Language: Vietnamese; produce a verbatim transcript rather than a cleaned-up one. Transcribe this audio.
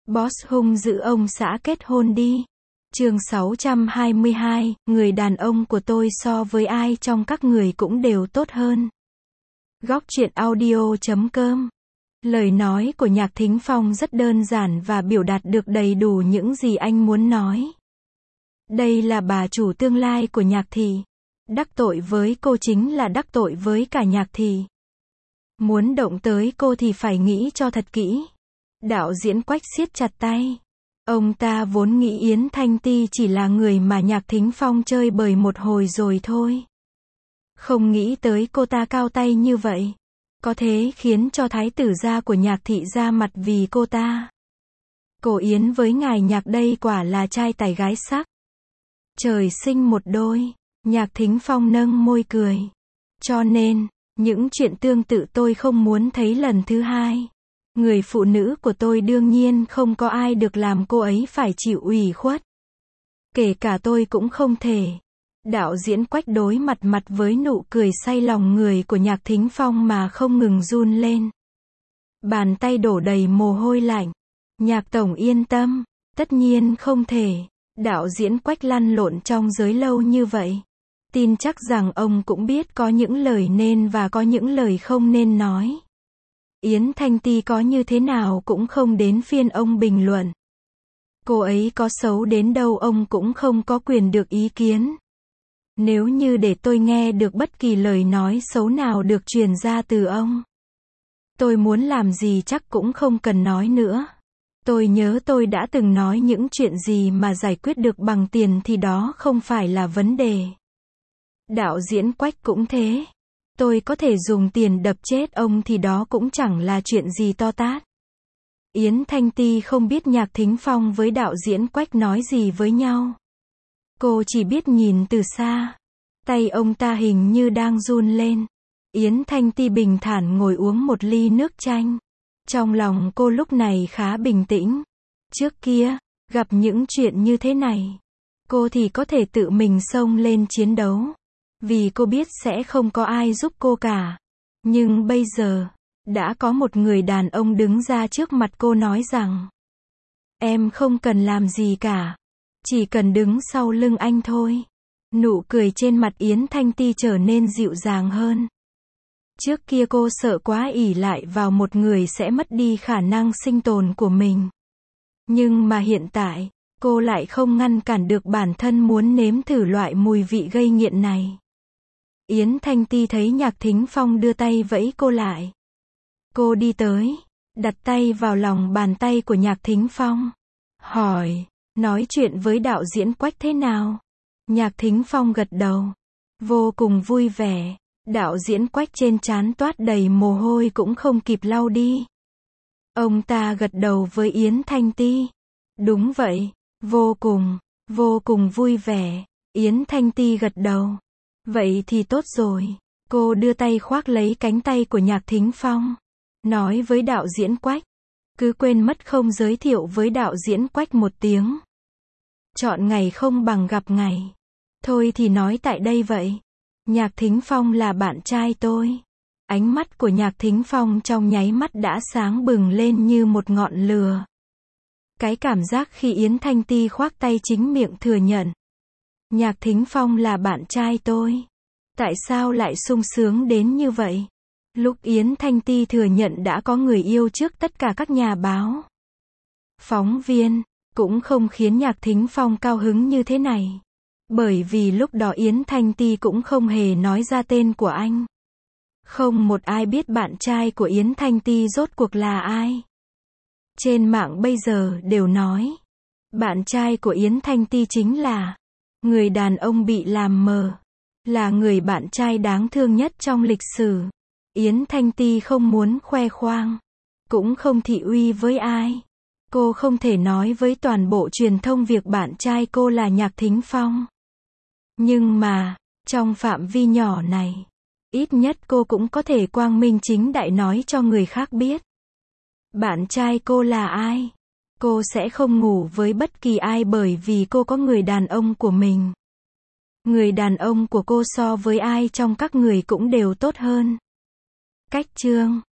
Boss hung dữ ông xã kết hôn đi. Chương sáu trăm hai mươi hai, người đàn ông của tôi so với ai trong các người cũng đều tốt hơn. Góc truyện audio chấm com. Lời nói của Nhạc Thính Phong rất đơn giản và biểu đạt được đầy đủ những gì anh muốn nói. Đây là bà chủ tương lai của Nhạc Thị. Đắc tội với cô chính là đắc tội với cả Nhạc Thị. Muốn động tới cô thì phải nghĩ cho thật kỹ. Đạo diễn Quách siết chặt tay. Ông ta vốn nghĩ Yến Thanh Ti chỉ là người mà Nhạc Thính Phong chơi bời một hồi rồi thôi. Không nghĩ tới cô ta cao tay như vậy. Có thế khiến cho thái tử gia của Nhạc Thị ra mặt vì cô ta. Cô Yến với ngài Nhạc đây quả là trai tài gái sắc. Trời sinh một đôi. Nhạc Thính Phong nâng môi cười. Cho nên, những chuyện tương tự tôi không muốn thấy lần thứ hai. Người phụ nữ của tôi đương nhiên không có ai được làm cô ấy phải chịu ủy khuất. Kể cả tôi cũng không thể. Đạo diễn Quách đối mặt mặt với nụ cười say lòng người của Nhạc Thính Phong mà không ngừng run lên. Bàn tay đổ đầy mồ hôi lạnh. Nhạc tổng yên tâm, tất nhiên không thể. Đạo diễn Quách lăn lộn trong giới lâu như vậy. Tin chắc rằng ông cũng biết có những lời nên và có những lời không nên nói. Yến Thanh Ti có như thế nào cũng không đến phiên ông bình luận. Cô ấy có xấu đến đâu ông cũng không có quyền được ý kiến. Nếu như để tôi nghe được bất kỳ lời nói xấu nào được truyền ra từ ông, tôi muốn làm gì chắc cũng không cần nói nữa. Tôi nhớ tôi đã từng nói những chuyện gì mà giải quyết được bằng tiền thì đó không phải là vấn đề. Đạo diễn Quách cũng thế. Tôi có thể dùng tiền đập chết ông thì đó cũng chẳng là chuyện gì to tát. Yến Thanh Ti không biết Nhạc Thính Phong với đạo diễn Quách nói gì với nhau. Cô chỉ biết nhìn từ xa. Tay ông ta hình như đang run lên. Yến Thanh Ti bình thản ngồi uống một ly nước chanh. Trong lòng cô lúc này khá bình tĩnh. Trước kia, gặp những chuyện như thế này, cô thì có thể tự mình xông lên chiến đấu. Vì cô biết sẽ không có ai giúp cô cả. Nhưng bây giờ, đã có một người đàn ông đứng ra trước mặt cô nói rằng em không cần làm gì cả. Chỉ cần đứng sau lưng anh thôi. Nụ cười trên mặt Yến Thanh Ti trở nên dịu dàng hơn. Trước kia cô sợ quá ỷ lại vào một người sẽ mất đi khả năng sinh tồn của mình. Nhưng mà hiện tại, cô lại không ngăn cản được bản thân muốn nếm thử loại mùi vị gây nghiện này. Yến Thanh Ti thấy Nhạc Thính Phong đưa tay vẫy cô lại. Cô đi tới, đặt tay vào lòng bàn tay của Nhạc Thính Phong. Hỏi, nói chuyện với đạo diễn Quách thế nào? Nhạc Thính Phong gật đầu. Vô cùng vui vẻ. Đạo diễn Quách trên trán toát đầy mồ hôi cũng không kịp lau đi. Ông ta gật đầu với Yến Thanh Ti. Đúng vậy, vô cùng, vô cùng vui vẻ. Yến Thanh Ti gật đầu. Vậy thì tốt rồi. Cô đưa tay khoác lấy cánh tay của Nhạc Thính Phong. Nói với đạo diễn Quách. Cứ quên mất không giới thiệu với đạo diễn Quách một tiếng. Chọn ngày không bằng gặp ngày. Thôi thì nói tại đây vậy. Nhạc Thính Phong là bạn trai tôi. Ánh mắt của Nhạc Thính Phong trong nháy mắt đã sáng bừng lên như một ngọn lửa. Cái cảm giác khi Yến Thanh Ti khoác tay chính miệng thừa nhận. Nhạc Thính Phong là bạn trai tôi. Tại sao lại sung sướng đến như vậy? Lúc Yến Thanh Ti thừa nhận đã có người yêu trước tất cả các nhà báo, phóng viên, cũng không khiến Nhạc Thính Phong cao hứng như thế này. Bởi vì lúc đó Yến Thanh Ti cũng không hề nói ra tên của anh. Không một ai biết bạn trai của Yến Thanh Ti rốt cuộc là ai. Trên mạng bây giờ đều nói, bạn trai của Yến Thanh Ti chính là người đàn ông bị làm mờ, là người bạn trai đáng thương nhất trong lịch sử. Yến Thanh Ti không muốn khoe khoang, cũng không thị uy với ai. Cô không thể nói với toàn bộ truyền thông việc bạn trai cô là Nhạc Thính Phong. Nhưng mà, trong phạm vi nhỏ này, ít nhất cô cũng có thể quang minh chính đại nói cho người khác biết. Bạn trai cô là ai? Cô sẽ không ngủ với bất kỳ ai bởi vì cô có người đàn ông của mình. Người đàn ông của cô so với ai trong các người cũng đều tốt hơn. Cách chương